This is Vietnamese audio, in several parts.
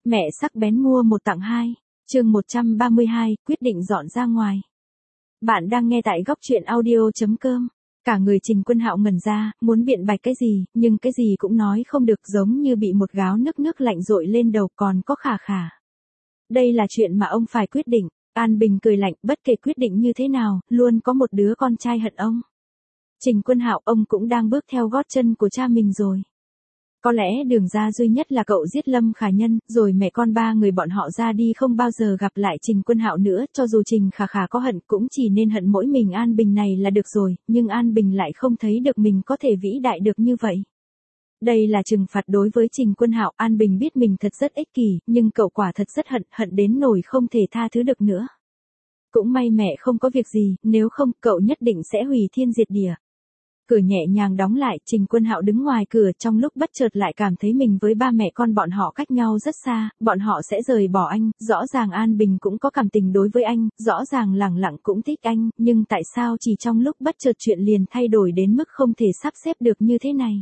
Mẹ sắc bén mua một tặng hai. Chương 132, quyết định dọn ra ngoài. Bạn đang nghe tại góc truyện audio.com. Cả người Trình Quân Hạo ngẩn ra, muốn biện bạch cái gì, nhưng cái gì cũng nói không được, giống như bị một gáo nước lạnh dội lên đầu, còn có khà. Đây là chuyện mà ông phải quyết định. An Bình cười lạnh, bất kể quyết định như thế nào, luôn có một đứa con trai hận ông. Trình Quân Hạo, ông cũng đang bước theo gót chân của cha mình rồi. Có lẽ đường ra duy nhất là cậu giết Lâm Khả Nhân, rồi mẹ con ba người bọn họ ra đi không bao giờ gặp lại Trình Quân Hạo nữa, cho dù Trình Khả có hận cũng chỉ nên hận mỗi mình An Bình này là được rồi, nhưng An Bình lại không thấy được mình có thể vĩ đại được như vậy. Đây là trừng phạt đối với Trình Quân Hạo. An Bình biết mình thật rất ích kỷ, nhưng cậu quả thật rất hận đến nỗi không thể tha thứ được nữa. Cũng may mẹ không có việc gì, nếu không cậu nhất định sẽ hủy thiên diệt địa. Cửa nhẹ nhàng đóng lại, Trình Quân Hạo đứng ngoài cửa, trong lúc bất chợt lại cảm thấy mình với ba mẹ con bọn họ cách nhau rất xa, bọn họ sẽ rời bỏ anh, rõ ràng An Bình cũng có cảm tình đối với anh, rõ ràng lẳng lặng cũng thích anh, nhưng tại sao chỉ trong lúc bất chợt chuyện liền thay đổi đến mức không thể sắp xếp được như thế này.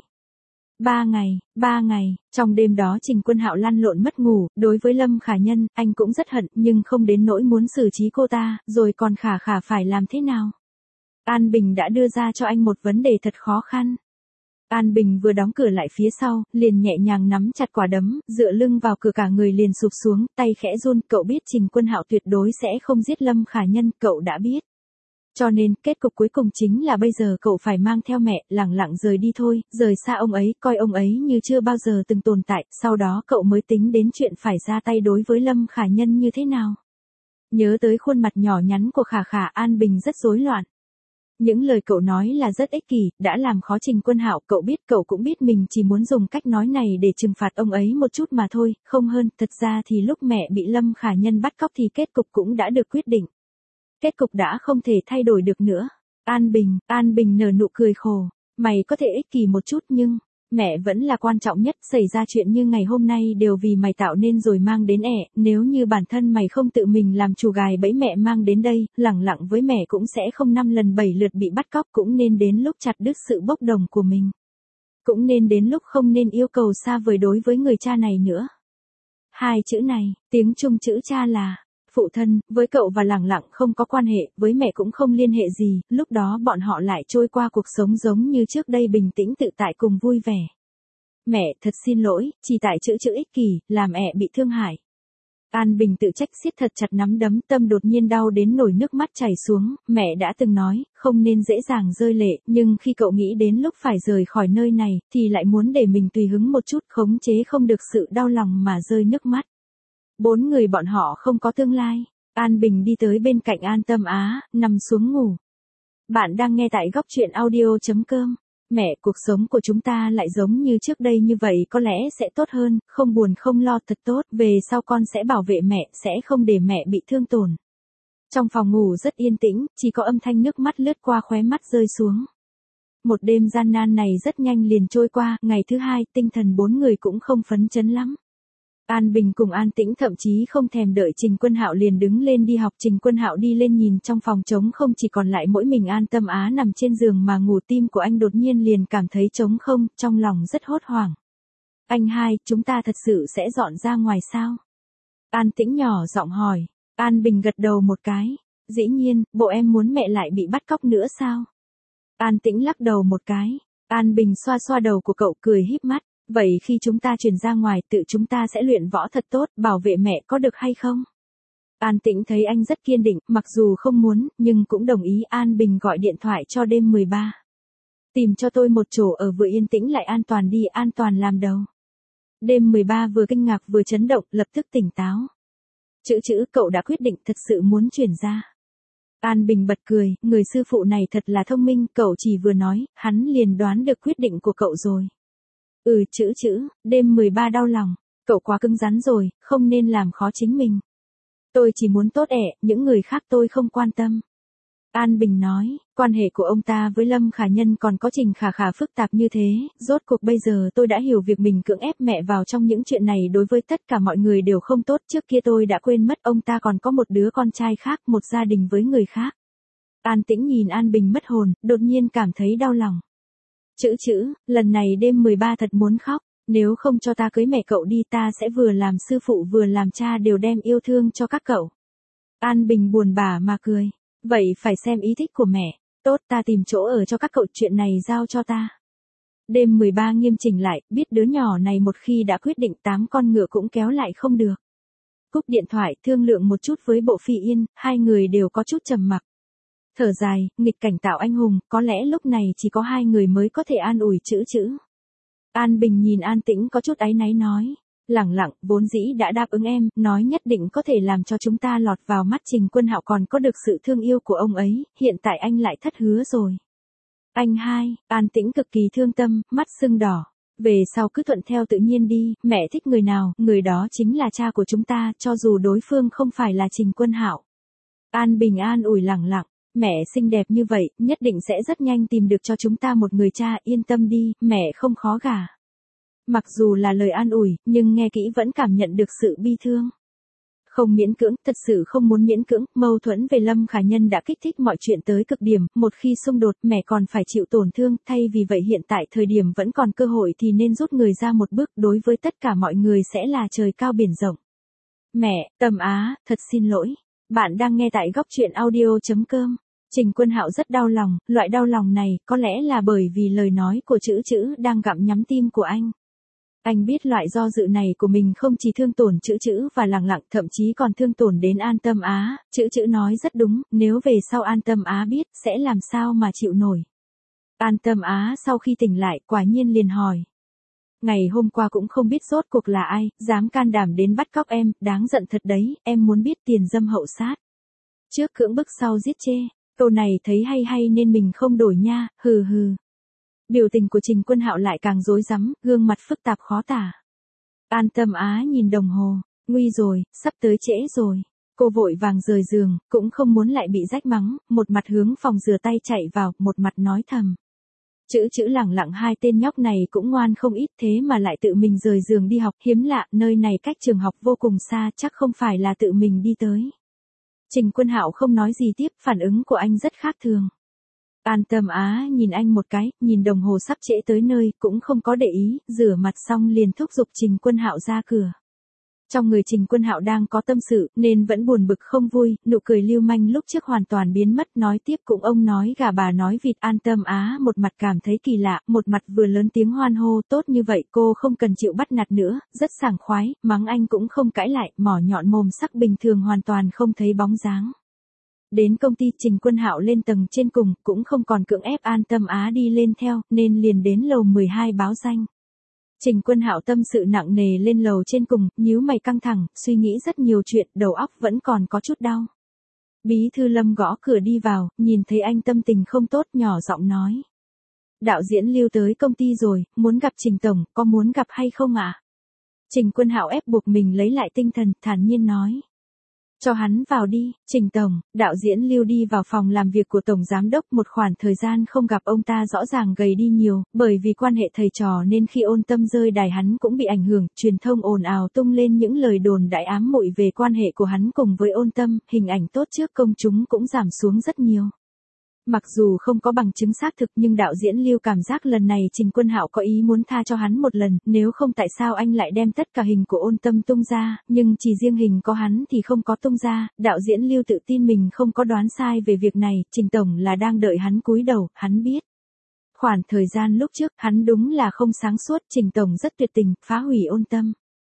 3 ngày, trong đêm đó Trình Quân Hạo lăn lộn mất ngủ, đối với Lâm Khả Nhân, anh cũng rất hận, nhưng không đến nỗi muốn xử trí cô ta, rồi còn Khả phải làm thế nào? An Bình đã đưa ra cho anh một vấn đề thật khó khăn. An Bình vừa đóng cửa lại phía sau, liền nhẹ nhàng nắm chặt quả đấm, dựa lưng vào cửa, cả người liền sụp xuống, tay khẽ run, cậu biết Trình Quân Hạo tuyệt đối sẽ không giết Lâm Khả Nhân, cậu đã biết. Cho nên, kết cục cuối cùng chính là bây giờ cậu phải mang theo mẹ, lẳng lặng rời đi thôi, rời xa ông ấy, coi ông ấy như chưa bao giờ từng tồn tại, sau đó cậu mới tính đến chuyện phải ra tay đối với Lâm Khả Nhân như thế nào. Nhớ tới khuôn mặt nhỏ nhắn của Khả, An Bình rất rối loạn. Những lời cậu nói là rất ích kỷ, đã làm khó Trình Quân Hạo, cậu cũng biết mình chỉ muốn dùng cách nói này để trừng phạt ông ấy một chút mà thôi, không hơn. Thật ra thì lúc mẹ bị Lâm Khả Nhân bắt cóc thì kết cục cũng đã được quyết định. Kết cục đã không thể thay đổi được nữa. An Bình nở nụ cười khổ, mày có thể ích kỷ một chút nhưng mẹ vẫn là quan trọng nhất, xảy ra chuyện như ngày hôm nay đều vì mày tạo nên rồi mang đến nếu như bản thân mày không tự mình làm chủ gài bẫy mẹ mang đến đây, lẳng lặng với mẹ cũng sẽ không 5 lần 7 lượt bị bắt cóc, cũng nên đến lúc chặt đứt sự bốc đồng của mình. Cũng nên đến lúc không nên yêu cầu xa vời đối với người cha này nữa. Hai chữ này, tiếng Trung chữ cha là phụ thân, với cậu và lẳng lặng không có quan hệ, với mẹ cũng không liên hệ gì, lúc đó bọn họ lại trôi qua cuộc sống giống như trước đây, bình tĩnh tự tại cùng vui vẻ. Mẹ, thật xin lỗi, chỉ tại chữ ích kỷ, làm mẹ bị thương hại. An Bình tự trách siết thật chặt nắm đấm, tâm đột nhiên đau đến nổi nước mắt chảy xuống, mẹ đã từng nói, không nên dễ dàng rơi lệ, nhưng khi cậu nghĩ đến lúc phải rời khỏi nơi này, thì lại muốn để mình tùy hứng một chút, khống chế không được sự đau lòng mà rơi nước mắt. 4 người bọn họ không có tương lai. An Bình đi tới bên cạnh An Tâm Á, nằm xuống ngủ. Bạn đang nghe tại góc truyện audio.com. Mẹ, cuộc sống của chúng ta lại giống như trước đây như vậy có lẽ sẽ tốt hơn, không buồn không lo thật tốt, về sau con sẽ bảo vệ mẹ, sẽ không để mẹ bị thương tổn. Trong phòng ngủ rất yên tĩnh, chỉ có âm thanh nước mắt lướt qua khóe mắt rơi xuống. Một đêm gian nan này rất nhanh liền trôi qua, ngày thứ hai, tinh thần 4 người cũng không phấn chấn lắm. An Bình cùng An Tĩnh thậm chí không thèm đợi Trình Quân Hạo liền đứng lên đi học. Trình Quân Hạo đi lên nhìn trong phòng trống không, chỉ còn lại mỗi mình An Tâm Á nằm trên giường mà ngủ, tim của anh đột nhiên liền cảm thấy trống không, trong lòng rất hốt hoảng. Anh hai, chúng ta thật sự sẽ dọn ra ngoài sao? An Tĩnh nhỏ giọng hỏi. An Bình gật đầu một cái. Dĩ nhiên, bộ em muốn mẹ lại bị bắt cóc nữa sao? An Tĩnh lắc đầu một cái. An Bình xoa xoa đầu của cậu, cười híp mắt. Vậy khi chúng ta chuyển ra ngoài, tự chúng ta sẽ luyện võ thật tốt, bảo vệ mẹ, có được hay không? An Tĩnh thấy anh rất kiên định, mặc dù không muốn, nhưng cũng đồng ý. An Bình gọi điện thoại cho đêm 13. Tìm cho tôi một chỗ ở vừa yên tĩnh lại an toàn đi, An Toàn làm đầu. Đêm 13 vừa kinh ngạc vừa chấn động, lập tức tỉnh táo. Chữ, cậu đã quyết định thật sự muốn chuyển ra. An Bình bật cười, người sư phụ này thật là thông minh, cậu chỉ vừa nói, hắn liền đoán được quyết định của cậu rồi. Chữ, đêm 13 đau lòng, cậu quá cứng rắn rồi, không nên làm khó chính mình. Tôi chỉ muốn tốt những người khác tôi không quan tâm. An Bình nói, quan hệ của ông ta với Lâm Khả Nhân còn có Trình Khả phức tạp như thế, rốt cuộc bây giờ tôi đã hiểu việc mình cưỡng ép mẹ vào trong những chuyện này đối với tất cả mọi người đều không tốt. Trước kia tôi đã quên mất ông ta còn có một đứa con trai khác, một gia đình với người khác. An Tĩnh nhìn An Bình mất hồn, đột nhiên cảm thấy đau lòng. Chữ, lần này đêm 13 thật muốn khóc. Nếu không cho ta cưới mẹ cậu đi ta sẽ vừa làm sư phụ vừa làm cha đều đem yêu thương cho các cậu. An Bình buồn bã mà cười. Vậy phải xem ý thích của mẹ. Tốt, ta tìm chỗ ở cho các cậu, chuyện này giao cho ta. Đêm 13 nghiêm chỉnh lại, biết đứa nhỏ này một khi đã quyết định 8 con ngựa cũng kéo lại không được. Cúp điện thoại thương lượng một chút với Bộ Phi Yên, hai người đều có chút trầm mặc. Thở dài, nghịch cảnh tạo anh hùng, có lẽ lúc này chỉ có hai người mới có thể an ủi chữ. An Bình nhìn An Tĩnh có chút áy náy nói. Lẳng lặng, vốn dĩ đã đáp ứng em, nói nhất định có thể làm cho chúng ta lọt vào mắt Trình Quân Hạo còn có được sự thương yêu của ông ấy, hiện tại anh lại thất hứa rồi. Anh hai, An Tĩnh cực kỳ thương tâm, mắt sưng đỏ. Về sau cứ thuận theo tự nhiên đi, mẹ thích người nào, người đó chính là cha của chúng ta, cho dù đối phương không phải là Trình Quân Hạo. An Bình an ủi lẳng lặng, mẹ xinh đẹp như vậy, nhất định sẽ rất nhanh tìm được cho chúng ta một người cha, yên tâm đi, mẹ không khó gả. Mặc dù là lời an ủi, nhưng nghe kỹ vẫn cảm nhận được sự bi thương. Không miễn cưỡng, thật sự không muốn miễn cưỡng, mâu thuẫn về Lâm Khả Nhân đã kích thích mọi chuyện tới cực điểm, một khi xung đột, mẹ còn phải chịu tổn thương, thay vì vậy hiện tại thời điểm vẫn còn cơ hội thì nên rút người ra một bước, đối với tất cả mọi người sẽ là trời cao biển rộng. Mẹ, Tâm Á, thật xin lỗi. Bạn đang nghe tại góc truyện audio.com. Trình Quân Hạo rất đau lòng, loại đau lòng này có lẽ là bởi vì lời nói của chữ đang gặm nhắm tim của anh. Anh biết loại do dự này của mình không chỉ thương tổn chữ và lẳng lặng, thậm chí còn thương tổn đến An Tâm Á, chữ nói rất đúng, nếu về sau An Tâm Á biết, sẽ làm sao mà chịu nổi. An Tâm Á sau khi tỉnh lại, quả nhiên liền hỏi. Ngày hôm qua cũng không biết rốt cuộc là ai, dám can đảm đến bắt cóc em, đáng giận thật đấy, em muốn biết tiền dâm hậu sát. Trước cưỡng bức sau giết chê, câu này thấy hay nên mình không đổi nha, hừ. Biểu tình của Trình Quân Hạo lại càng rối rắm, gương mặt phức tạp khó tả. An Tâm Á nhìn đồng hồ, nguy rồi, sắp tới trễ rồi. Cô vội vàng rời giường, cũng không muốn lại bị rách mắng, một mặt hướng phòng rửa tay chạy vào, một mặt nói thầm. Chữ lẳng lặng, hai tên nhóc này cũng ngoan không ít, thế mà lại tự mình rời giường đi học, hiếm lạ, nơi này cách trường học vô cùng xa, chắc không phải là tự mình đi tới. Trình Quân Hạo không nói gì tiếp, phản ứng của anh rất khác thường. An Tâm Á nhìn anh một cái, nhìn đồng hồ sắp trễ tới nơi, cũng không có để ý, rửa mặt xong liền thúc giục Trình Quân Hạo ra cửa. Trong người Trình Quân Hạo đang có tâm sự, nên vẫn buồn bực không vui, nụ cười lưu manh lúc trước hoàn toàn biến mất, nói tiếp cũng ông nói gà bà nói vịt. An Tâm Á một mặt cảm thấy kỳ lạ, một mặt vừa lớn tiếng hoan hô, tốt như vậy cô không cần chịu bắt nạt nữa, rất sảng khoái, mắng anh cũng không cãi lại, mỏ nhọn mồm sắc bình thường hoàn toàn không thấy bóng dáng. Đến công ty, Trình Quân Hạo lên tầng trên cùng, cũng không còn cưỡng ép An Tâm Á đi lên theo, nên liền đến lầu 12 báo danh. Trình Quân Hạo tâm sự nặng nề lên lầu trên cùng, nhíu mày căng thẳng, suy nghĩ rất nhiều chuyện, đầu óc vẫn còn có chút đau. Bí thư Lâm gõ cửa đi vào, nhìn thấy anh tâm tình không tốt, nhỏ giọng nói. Đạo diễn Lưu tới công ty rồi, muốn gặp Trình Tổng, có muốn gặp hay không ạ? Trình Quân Hạo ép buộc mình lấy lại tinh thần, thản nhiên nói. Cho hắn vào đi, Trình Tổng. Đạo diễn Lưu đi vào phòng làm việc của Tổng Giám Đốc, một khoảng thời gian không gặp ông ta rõ ràng gầy đi nhiều, bởi vì quan hệ thầy trò nên khi Ôn Tâm rơi đài hắn cũng bị ảnh hưởng, truyền thông ồn ào tung lên những lời đồn đại ám muội về quan hệ của hắn cùng với Ôn Tâm, hình ảnh tốt trước công chúng cũng giảm xuống rất nhiều. Mặc dù không có bằng chứng xác thực nhưng đạo diễn Lưu cảm giác lần này Trình Quân Hạo có ý muốn tha cho hắn một lần, nếu không tại sao anh lại đem tất cả hình của Ôn Tâm tung ra, nhưng chỉ riêng hình có hắn thì không có tung ra, đạo diễn Lưu tự tin mình không có đoán sai về việc này, Trình Tổng là đang đợi hắn cúi đầu, hắn biết. Khoảng thời gian lúc trước, hắn đúng là không sáng suốt, Trình Tổng rất tuyệt tình, phá hủy Ôn Tâm.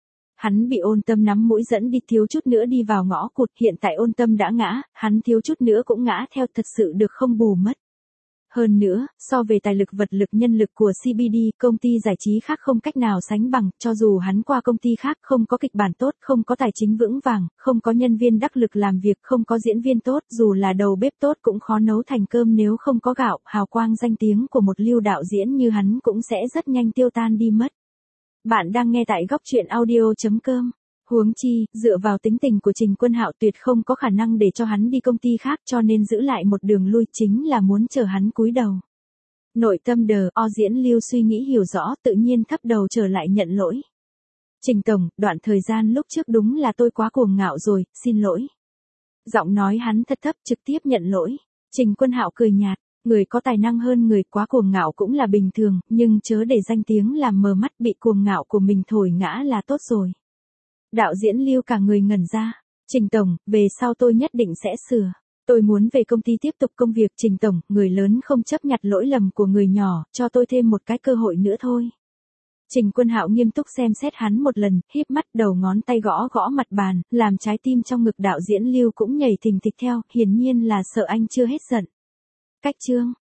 Hắn bị Ôn Tâm nắm mũi dẫn đi, thiếu chút nữa đi vào ngõ cụt, hiện tại Ôn Tâm đã ngã, hắn thiếu chút nữa cũng ngã theo, thật sự được không bù mất. Hơn nữa, so về tài lực vật lực nhân lực của CBD, công ty giải trí khác không cách nào sánh bằng, cho dù hắn qua công ty khác không có kịch bản tốt, không có tài chính vững vàng, không có nhân viên đắc lực làm việc, không có diễn viên tốt, dù là đầu bếp tốt cũng khó nấu thành cơm nếu không có gạo, hào quang danh tiếng của một Lưu đạo diễn như hắn cũng sẽ rất nhanh tiêu tan đi mất. Bạn đang nghe tại góc truyện audio.com. Huống chi, dựa vào tính tình của Trình Quân Hạo tuyệt không có khả năng để cho hắn đi công ty khác, cho nên giữ lại một đường lui, chính là muốn chờ hắn cúi đầu. Nội tâm diễn Lưu suy nghĩ hiểu rõ, tự nhiên thấp đầu trở lại nhận lỗi. Trình Tổng, đoạn thời gian lúc trước đúng là tôi quá cuồng ngạo rồi, xin lỗi. Giọng nói hắn thật thấp, trực tiếp nhận lỗi. Trình Quân Hạo cười nhạt. Người có tài năng hơn người quá cuồng ngạo cũng là bình thường, nhưng chớ để danh tiếng làm mờ mắt, bị cuồng ngạo của mình thổi ngã là tốt rồi. Đạo diễn Lưu cả người ngẩn ra. Trình Tổng, về sau tôi nhất định sẽ sửa. Tôi muốn về công ty tiếp tục công việc. Trình Tổng, người lớn không chấp nhặt lỗi lầm của người nhỏ, cho tôi thêm một cái cơ hội nữa thôi. Trình Quân Hạo nghiêm túc xem xét hắn một lần, híp mắt, đầu ngón tay gõ gõ mặt bàn, làm trái tim trong ngực đạo diễn Lưu cũng nhảy thình thịch theo, hiển nhiên là sợ anh chưa hết giận. Cách chương